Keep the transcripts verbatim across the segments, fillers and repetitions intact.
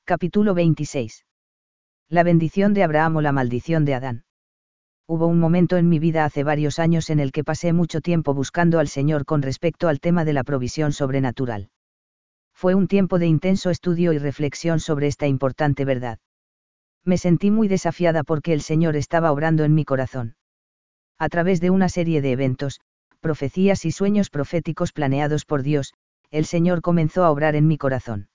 Capítulo veintiséis. La bendición de Abraham o la maldición de Adán. Hubo un momento en mi vida hace varios años en el que pasé mucho tiempo buscando al Señor con respecto al tema de la provisión sobrenatural. Fue un tiempo de intenso estudio y reflexión sobre esta importante verdad. Me sentí muy desafiada porque el Señor estaba obrando en mi corazón. A través de una serie de eventos, profecías y sueños proféticos planeados por Dios, el Señor comenzó a obrar en mi corazón.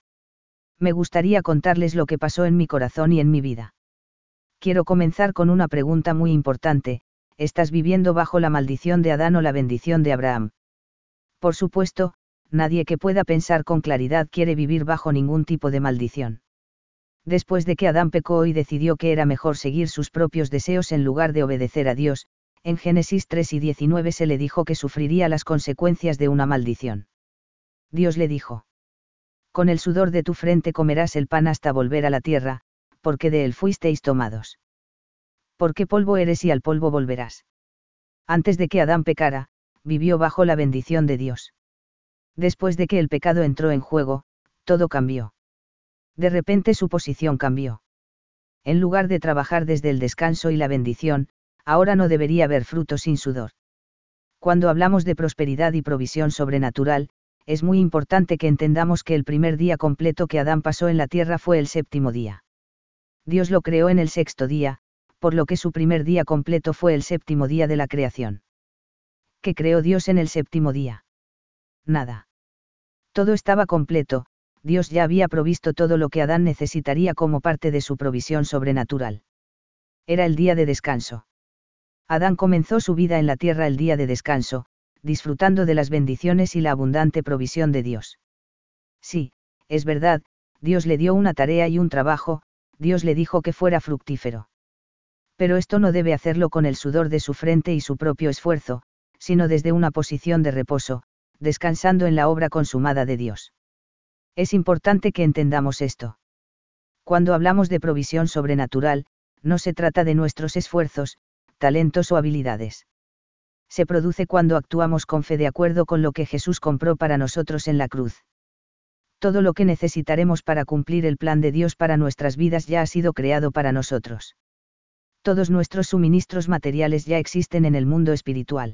Me gustaría contarles lo que pasó en mi corazón y en mi vida. Quiero comenzar con una pregunta muy importante: ¿estás viviendo bajo la maldición de Adán o la bendición de Abraham? Por supuesto, nadie que pueda pensar con claridad quiere vivir bajo ningún tipo de maldición. Después de que Adán pecó y decidió que era mejor seguir sus propios deseos en lugar de obedecer a Dios, en Génesis tres y diecinueve se le dijo que sufriría las consecuencias de una maldición. Dios le dijo: con el sudor de tu frente comerás el pan hasta volver a la tierra, porque de él fuisteis tomados. Porque polvo eres y al polvo volverás. Antes de que Adán pecara, vivió bajo la bendición de Dios. Después de que el pecado entró en juego, todo cambió. De repente su posición cambió. En lugar de trabajar desde el descanso y la bendición, ahora no debería haber fruto sin sudor. Cuando hablamos de prosperidad y provisión sobrenatural, es muy importante que entendamos que el primer día completo que Adán pasó en la tierra fue el séptimo día. Dios lo creó en el sexto día, por lo que su primer día completo fue el séptimo día de la creación. ¿Qué creó Dios en el séptimo día? Nada. Todo estaba completo, Dios ya había provisto todo lo que Adán necesitaría como parte de su provisión sobrenatural. Era el día de descanso. Adán comenzó su vida en la tierra el día de descanso, disfrutando de las bendiciones y la abundante provisión de Dios. Sí, es verdad, Dios le dio una tarea y un trabajo, Dios le dijo que fuera fructífero. Pero esto no debe hacerlo con el sudor de su frente y su propio esfuerzo, sino desde una posición de reposo, descansando en la obra consumada de Dios. Es importante que entendamos esto. Cuando hablamos de provisión sobrenatural, no se trata de nuestros esfuerzos, talentos o habilidades. Se produce cuando actuamos con fe de acuerdo con lo que Jesús compró para nosotros en la cruz. Todo lo que necesitaremos para cumplir el plan de Dios para nuestras vidas ya ha sido creado para nosotros. Todos nuestros suministros materiales ya existen en el mundo espiritual.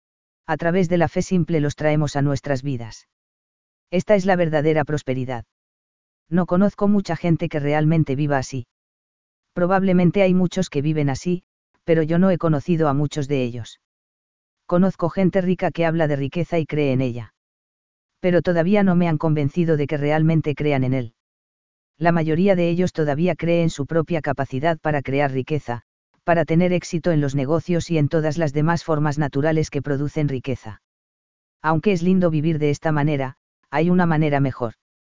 A través de la fe simple los traemos a nuestras vidas. Esta es la verdadera prosperidad. No conozco mucha gente que realmente viva así. Probablemente hay muchos que viven así, pero yo no he conocido a muchos de ellos. Conozco gente rica que habla de riqueza y cree en ella. Pero todavía no me han convencido de que realmente crean en él. La mayoría de ellos todavía cree en su propia capacidad para crear riqueza, para tener éxito en los negocios y en todas las demás formas naturales que producen riqueza. Aunque es lindo vivir de esta manera, hay una manera mejor.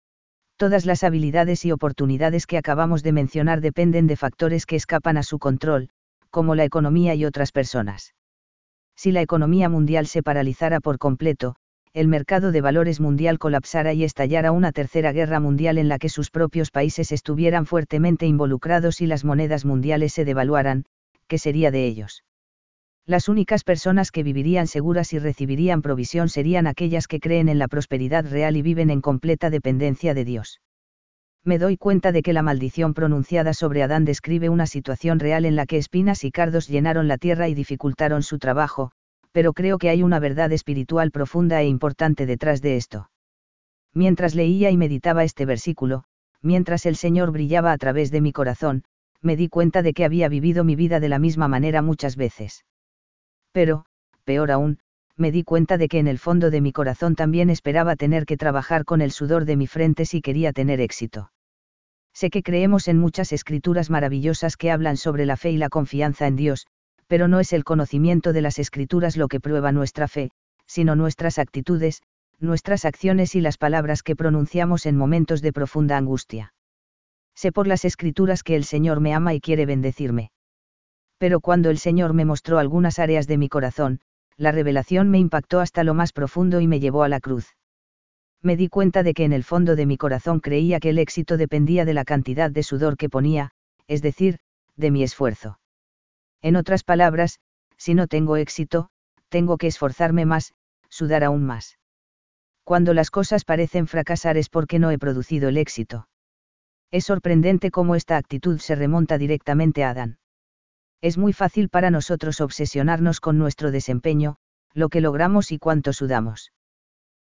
Todas las habilidades y oportunidades que acabamos de mencionar dependen de factores que escapan a su control, como la economía y otras personas. Si la economía mundial se paralizara por completo, el mercado de valores mundial colapsara y estallara una tercera guerra mundial en la que sus propios países estuvieran fuertemente involucrados y las monedas mundiales se devaluaran, ¿qué sería de ellos? Las únicas personas que vivirían seguras y recibirían provisión serían aquellas que creen en la prosperidad real y viven en completa dependencia de Dios. Me doy cuenta de que la maldición pronunciada sobre Adán describe una situación real en la que espinas y cardos llenaron la tierra y dificultaron su trabajo, pero creo que hay una verdad espiritual profunda e importante detrás de esto. Mientras leía y meditaba este versículo, mientras el Señor brillaba a través de mi corazón, me di cuenta de que había vivido mi vida de la misma manera muchas veces. Pero, peor aún, me di cuenta de que en el fondo de mi corazón también esperaba tener que trabajar con el sudor de mi frente si quería tener éxito. Sé que creemos en muchas escrituras maravillosas que hablan sobre la fe y la confianza en Dios, pero no es el conocimiento de las escrituras lo que prueba nuestra fe, sino nuestras actitudes, nuestras acciones y las palabras que pronunciamos en momentos de profunda angustia. Sé por las escrituras que el Señor me ama y quiere bendecirme. Pero cuando el Señor me mostró algunas áreas de mi corazón, la revelación me impactó hasta lo más profundo y me llevó a la cruz. Me di cuenta de que en el fondo de mi corazón creía que el éxito dependía de la cantidad de sudor que ponía, es decir, de mi esfuerzo. En otras palabras, si no tengo éxito, tengo que esforzarme más, sudar aún más. Cuando las cosas parecen fracasar es porque no he producido el éxito. Es sorprendente cómo esta actitud se remonta directamente a Adán. Es muy fácil para nosotros obsesionarnos con nuestro desempeño, lo que logramos y cuánto sudamos.